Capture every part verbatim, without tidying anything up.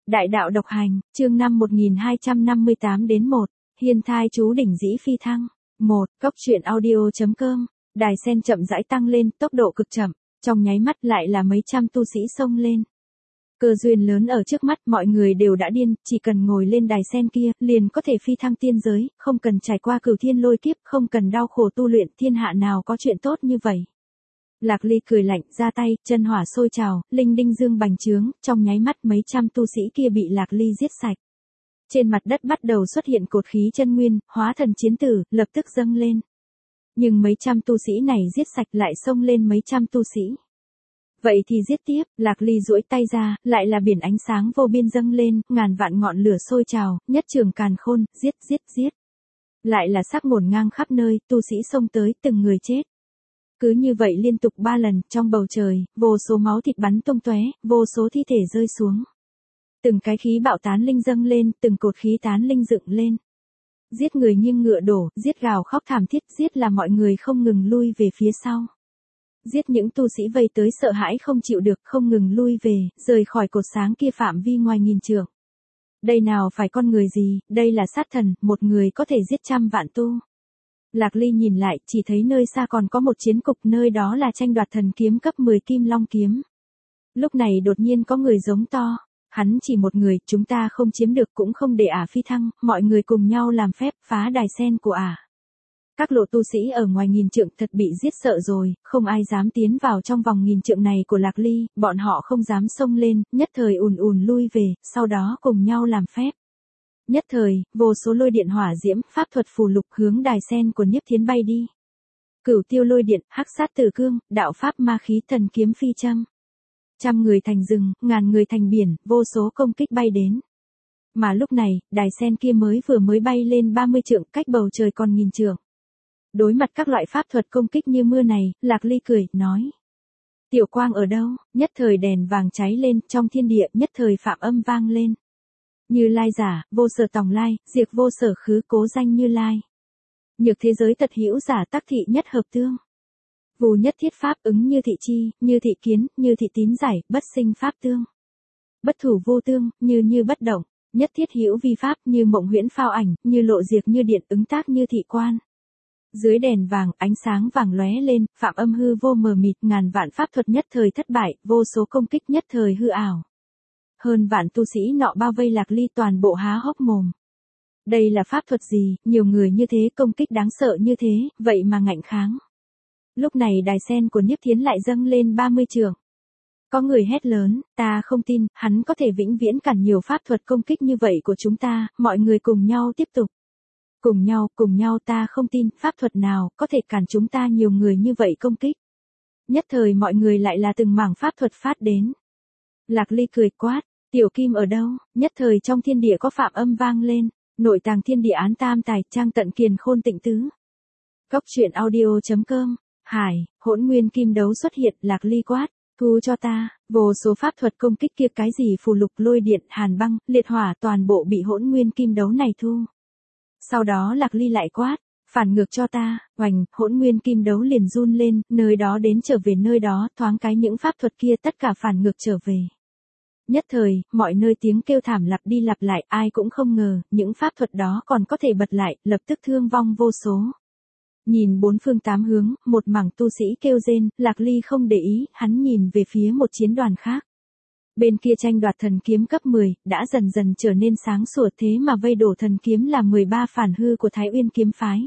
Đại đạo độc hành, chương năm một nghìn hai trăm năm mươi tám đến một, hiên thai chú đỉnh dĩ phi thăng. một. Cốc truyện audio chấm com. Đài sen chậm rãi tăng lên, tốc độ cực chậm, trong nháy mắt lại là mấy trăm tu sĩ xông lên. Cơ duyên lớn ở trước mắt, mọi người đều đã điên, chỉ cần ngồi lên đài sen kia, liền có thể phi thăng tiên giới, không cần trải qua cửu thiên lôi kiếp, không cần đau khổ tu luyện, thiên hạ nào có chuyện tốt như vậy. Lạc Ly cười lạnh, ra tay, chân hỏa sôi trào, linh đinh dương bành trướng, trong nháy mắt mấy trăm tu sĩ kia bị Lạc Ly giết sạch. Trên mặt đất bắt đầu xuất hiện cột khí chân nguyên, hóa thần chiến tử, lập tức dâng lên. Nhưng mấy trăm tu sĩ này giết sạch lại xông lên mấy trăm tu sĩ. Vậy thì giết tiếp, Lạc Ly duỗi tay ra, lại là biển ánh sáng vô biên dâng lên, ngàn vạn ngọn lửa sôi trào, nhất trường càn khôn, giết giết giết. Lại là sắc ngổn ngang khắp nơi, tu sĩ xông tới, từng người chết. Cứ như vậy liên tục ba lần, trong bầu trời, vô số máu thịt bắn tung tóe, vô số thi thể rơi xuống. Từng cái khí bạo tán linh dâng lên, từng cột khí tán linh dựng lên. Giết người nghiêng ngựa đổ, giết gào khóc thảm thiết, giết là mọi người không ngừng lui về phía sau. Giết những tu sĩ vây tới sợ hãi không chịu được, không ngừng lui về, rời khỏi cột sáng kia phạm vi ngoài nghìn trượng. Đây nào phải con người gì, đây là sát thần, một người có thể giết trăm vạn tu. Lạc Ly nhìn lại, chỉ thấy nơi xa còn có một chiến cục, nơi đó là tranh đoạt thần kiếm cấp mười Kim Long kiếm. Lúc này đột nhiên có người giống to, hắn chỉ một người, chúng ta không chiếm được cũng không để ả phi thăng, mọi người cùng nhau làm phép, phá đài sen của ả. Các lộ tu sĩ ở ngoài nghìn trượng thật bị giết sợ rồi, không ai dám tiến vào trong vòng nghìn trượng này của Lạc Ly, bọn họ không dám xông lên, nhất thời ùn ùn lui về, sau đó cùng nhau làm phép. Nhất thời, vô số lôi điện hỏa diễm, pháp thuật phù lục hướng đài sen của Niếp Thiến bay đi. Cửu tiêu lôi điện, hắc sát tử cương, đạo pháp ma khí, thần kiếm phi châm. Trăm người thành rừng, ngàn người thành biển, vô số công kích bay đến. Mà lúc này, đài sen kia mới vừa mới bay lên ba mươi trượng, cách bầu trời còn nghìn trượng. Đối mặt các loại pháp thuật công kích như mưa này, Lạc Ly cười, nói. Tiểu quang ở đâu? Nhất thời đèn vàng cháy lên, trong thiên địa, nhất thời phạm âm vang lên. Như Lai giả, vô sở tòng lai, diệt vô sở khứ, cố danh Như Lai. Nhược thế giới tật hữu giả, tắc thị nhất hợp tương. Vù nhất thiết pháp ứng như thị chi, như thị kiến, như thị tín giải, bất sinh pháp tương. Bất thủ vô tương, như như bất động, nhất thiết hữu vi pháp, như mộng huyễn phao ảnh, như lộ diệt như điện, ứng tác như thị quan. Dưới đèn vàng, ánh sáng vàng lóe lên, phạm âm hư vô mờ mịt, ngàn vạn pháp thuật nhất thời thất bại, vô số công kích nhất thời hư ảo. Hơn vạn tu sĩ nọ bao vây Lạc Ly toàn bộ há hốc mồm. Đây là pháp thuật gì, nhiều người như thế, công kích đáng sợ như thế, vậy mà ngạnh kháng. Lúc này đài sen của Niếp Thiến lại dâng lên ba mươi trượng. Có người hét lớn, ta không tin, hắn có thể vĩnh viễn cản nhiều pháp thuật công kích như vậy của chúng ta, mọi người cùng nhau tiếp tục. Cùng nhau, cùng nhau ta không tin, pháp thuật nào có thể cản chúng ta nhiều người như vậy công kích. Nhất thời mọi người lại là từng mảng pháp thuật phát đến. Lạc Ly cười quát, tiểu kim ở đâu? Nhất thời trong thiên địa có phạm âm vang lên, nội tàng thiên địa án tam tài, trang tận kiền khôn tịnh tứ. Cốc truyện audio chấm com. Hải, hỗn nguyên kim đấu xuất hiện, Lạc Ly quát, thu cho ta, vô số pháp thuật công kích kia, cái gì phù lục, lôi điện, hàn băng, liệt hỏa, toàn bộ bị hỗn nguyên kim đấu này thu. Sau đó Lạc Ly lại quát, phản ngược cho ta, oành, hỗn nguyên kim đấu liền run lên, nơi đó đến trở về nơi đó, thoáng cái những pháp thuật kia tất cả phản ngược trở về. Nhất thời, mọi nơi tiếng kêu thảm lặp đi lặp lại, ai cũng không ngờ, những pháp thuật đó còn có thể bật lại, lập tức thương vong vô số. Nhìn bốn phương tám hướng, một mảng tu sĩ kêu rên, Lạc Ly không để ý, hắn nhìn về phía một chiến đoàn khác. Bên kia tranh đoạt thần kiếm cấp mười, đã dần dần trở nên sáng sủa, thế mà vây đổ thần kiếm là mười ba phản hư của Thái Uyên kiếm phái.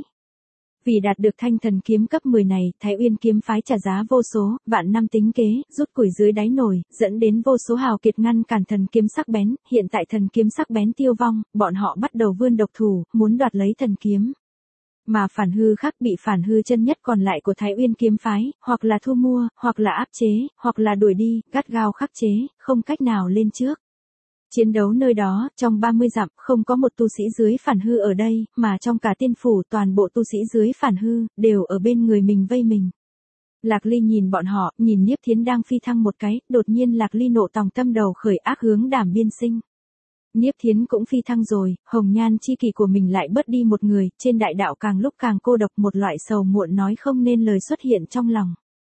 Vì đạt được thanh thần kiếm cấp mười này, Thái Uyên kiếm phái trả giá vô số, vạn năm tính kế, rút củi dưới đáy nồi, dẫn đến vô số hào kiệt ngăn cản thần kiếm sắc bén, hiện tại thần kiếm sắc bén tiêu vong, bọn họ bắt đầu vươn độc thủ, muốn đoạt lấy thần kiếm. Mà phản hư khác bị phản hư chân nhất còn lại của Thái Uyên kiếm phái, hoặc là thu mua, hoặc là áp chế, hoặc là đuổi đi, gắt gao khắc chế, không cách nào lên trước. Chiến đấu nơi đó, trong ba mươi dặm, không có một tu sĩ dưới phản hư ở đây, mà trong cả tiên phủ toàn bộ tu sĩ dưới phản hư, đều ở bên người mình vây mình. Lạc Ly nhìn bọn họ, nhìn Niếp Thiến đang phi thăng một cái, đột nhiên Lạc Ly nộ tòng tâm đầu khởi ác hướng Đàm Biên Sinh. Niếp Thiến cũng phi thăng rồi, hồng nhan chi kỷ của mình lại bớt đi một người, trên đại đạo càng lúc càng cô độc, một loại sầu muộn nói không nên lời xuất hiện trong lòng.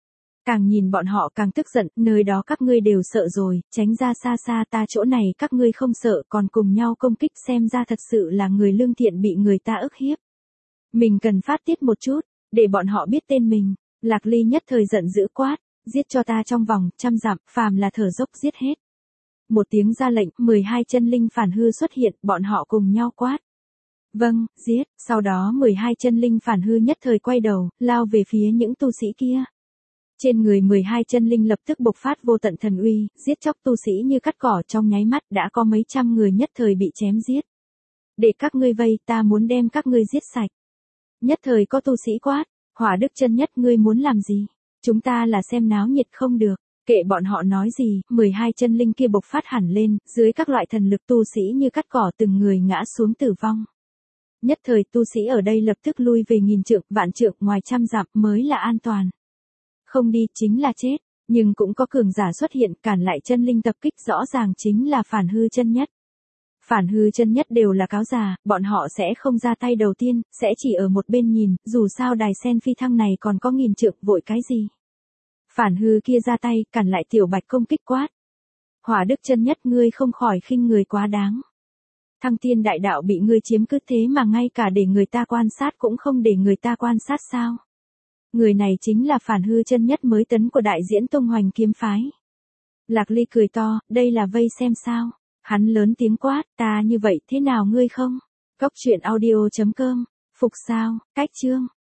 Càng nhìn bọn họ càng tức giận, nơi đó các ngươi đều sợ rồi, tránh ra xa xa, ta chỗ này các ngươi không sợ, còn cùng nhau công kích, xem ra thật sự là người lương thiện bị người ta ức hiếp. Mình cần phát tiết một chút, để bọn họ biết tên mình. Lạc Ly nhất thời giận dữ quát, giết cho ta trong vòng trăm dặm, phàm là thở dốc giết hết. Một tiếng ra lệnh, mười hai chân linh phản hư xuất hiện, bọn họ cùng nhau quát. Vâng, giết, sau đó mười hai chân linh phản hư nhất thời quay đầu, lao về phía những tu sĩ kia. Trên người mười hai chân linh lập tức bộc phát vô tận thần uy, giết chóc tu sĩ như cắt cỏ, trong nháy mắt đã có mấy trăm người nhất thời bị chém giết. Để các ngươi vây, ta muốn đem các ngươi giết sạch. Nhất thời có tu sĩ quát, Hỏa Đức chân nhất, ngươi muốn làm gì? Chúng ta là xem náo nhiệt không được, kệ bọn họ nói gì, mười hai chân linh kia bộc phát hẳn lên, dưới các loại thần lực tu sĩ như cắt cỏ từng người ngã xuống tử vong. Nhất thời tu sĩ ở đây lập tức lui về nghìn trượng, vạn trượng, ngoài trăm dặm mới là an toàn. Không đi chính là chết, nhưng cũng có cường giả xuất hiện cản lại chân linh tập kích, rõ ràng chính là phản hư chân nhất. Phản hư chân nhất đều là cáo già, bọn họ sẽ không ra tay đầu tiên, sẽ chỉ ở một bên nhìn, dù sao đài sen phi thăng này còn có nghìn trượng, vội cái gì. Phản hư kia ra tay, cản lại Tiểu Bạch công kích quát. Hỏa Đức chân nhất, ngươi không khỏi khinh người quá đáng. Thăng Tiên đại đạo bị ngươi chiếm cứ thế mà ngay cả để người ta quan sát cũng không để người ta quan sát sao? Người này chính là phản hư chân nhất mới tấn của Đại Diễn Tông Hoành Kiếm phái. Lạc Ly cười to, đây là vây xem sao? Hắn lớn tiếng quát, ta như vậy thế nào ngươi không? Cốc truyện audio chấm com, phục sao, cách chương.